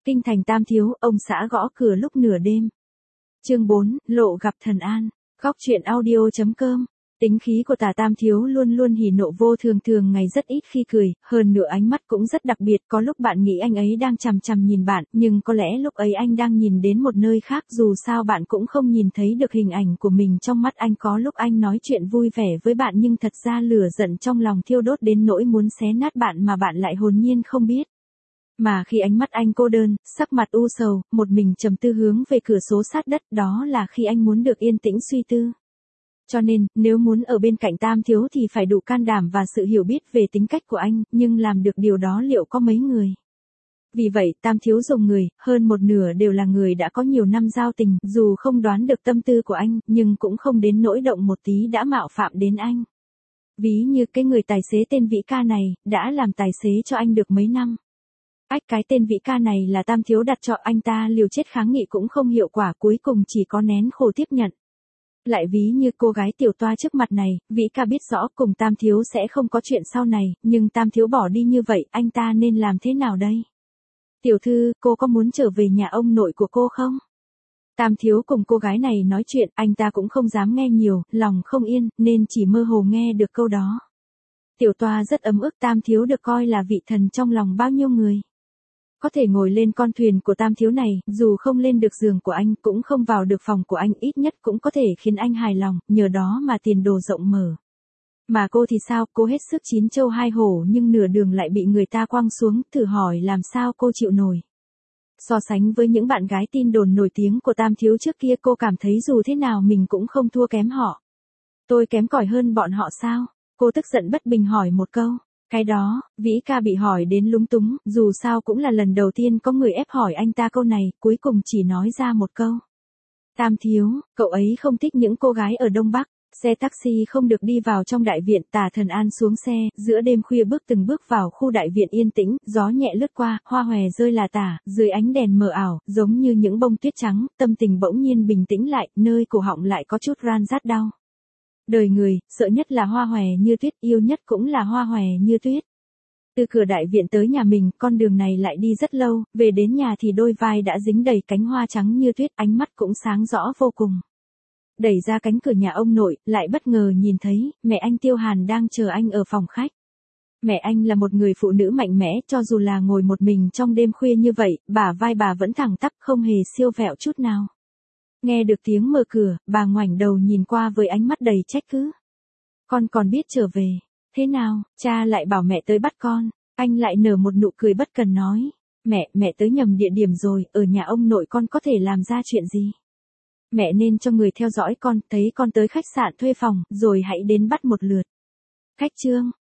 Kinh thành Tam Thiếu, ông xã gõ cửa lúc nửa đêm. Chương 4, lộ gặp thần an. Góc truyện audio.com. Tính khí của Tả Tam Thiếu luôn luôn hỉ nộ vô thường, thường ngày rất ít khi cười, hơn nữa ánh mắt cũng rất đặc biệt, có lúc bạn nghĩ anh ấy đang chằm chằm nhìn bạn, nhưng có lẽ lúc ấy anh đang nhìn đến một nơi khác, dù sao bạn cũng không nhìn thấy được hình ảnh của mình trong mắt anh, có lúc anh nói chuyện vui vẻ với bạn nhưng thật ra lửa giận trong lòng thiêu đốt đến nỗi muốn xé nát bạn mà bạn lại hồn nhiên không biết. Mà khi ánh mắt anh cô đơn, sắc mặt u sầu, một mình trầm tư hướng về cửa sổ sát đất, đó là khi anh muốn được yên tĩnh suy tư. Cho nên, nếu muốn ở bên cạnh Tam Thiếu thì phải đủ can đảm và sự hiểu biết về tính cách của anh, nhưng làm được điều đó liệu có mấy người? Vì vậy, Tam Thiếu dùng người, hơn một nửa đều là người đã có nhiều năm giao tình, dù không đoán được tâm tư của anh, nhưng cũng không đến nỗi động một tí đã mạo phạm đến anh. Ví như cái người tài xế tên Vĩ Ca này, đã làm tài xế cho anh được mấy năm. Cái tên Vĩ Ca này là Tam Thiếu đặt cho anh ta, liều chết kháng nghị cũng không hiệu quả, cuối cùng chỉ có nén khổ tiếp nhận. Lại ví như cô gái Tiểu Toa trước mặt này, Vĩ Ca biết rõ cùng Tam Thiếu sẽ không có chuyện sau này, nhưng Tam Thiếu bỏ đi như vậy, anh ta nên làm thế nào đây? Tiểu thư, cô có muốn trở về nhà ông nội của cô không? Tam Thiếu cùng cô gái này nói chuyện, anh ta cũng không dám nghe nhiều, lòng không yên, nên chỉ mơ hồ nghe được câu đó. Tiểu Toa rất ấm ức, Tam Thiếu được coi là vị thần trong lòng bao nhiêu người. Có thể ngồi lên con thuyền của Tam Thiếu này, dù không lên được giường của anh, cũng không vào được phòng của anh, ít nhất cũng có thể khiến anh hài lòng, nhờ đó mà tiền đồ rộng mở. Mà cô thì sao, cô hết sức chín châu hai hổ nhưng nửa đường lại bị người ta quăng xuống, thử hỏi làm sao cô chịu nổi. So sánh với những bạn gái tin đồn nổi tiếng của Tam Thiếu trước kia, cô cảm thấy dù thế nào mình cũng không thua kém họ. Tôi kém cỏi hơn bọn họ sao? Cô tức giận bất bình hỏi một câu. Cái đó, Vĩ Ca bị hỏi đến lúng túng, dù sao cũng là lần đầu tiên có người ép hỏi anh ta câu này, cuối cùng chỉ nói ra một câu. Tam Thiếu, cậu ấy không thích những cô gái ở Đông Bắc. Xe taxi không được đi vào trong đại viện, Tả Thần An xuống xe, giữa đêm khuya bước từng bước vào khu đại viện yên tĩnh, gió nhẹ lướt qua, hoa hòe rơi là tả, dưới ánh đèn mờ ảo, giống như những bông tuyết trắng, tâm tình bỗng nhiên bình tĩnh lại, nơi cổ họng lại có chút ran rát đau. Đời người, sợ nhất là hoa hòe như tuyết, yêu nhất cũng là hoa hòe như tuyết. Từ cửa đại viện tới nhà mình, con đường này lại đi rất lâu, về đến nhà thì đôi vai đã dính đầy cánh hoa trắng như tuyết, ánh mắt cũng sáng rõ vô cùng. Đẩy ra cánh cửa nhà ông nội, lại bất ngờ nhìn thấy, mẹ anh Tiêu Hàn đang chờ anh ở phòng khách. Mẹ anh là một người phụ nữ mạnh mẽ, cho dù là ngồi một mình trong đêm khuya như vậy, bả vai bà vẫn thẳng tắp, không hề siêu vẹo chút nào. Nghe được tiếng mở cửa, bà ngoảnh đầu nhìn qua với ánh mắt đầy trách cứ. Con còn biết trở về, thế nào, cha lại bảo mẹ tới bắt con, anh lại nở một nụ cười bất cần nói. Mẹ tới nhầm địa điểm rồi, ở nhà ông nội con có thể làm ra chuyện gì? Mẹ nên cho người theo dõi con, thấy con tới khách sạn thuê phòng, rồi hãy đến bắt một lượt. Khách trương,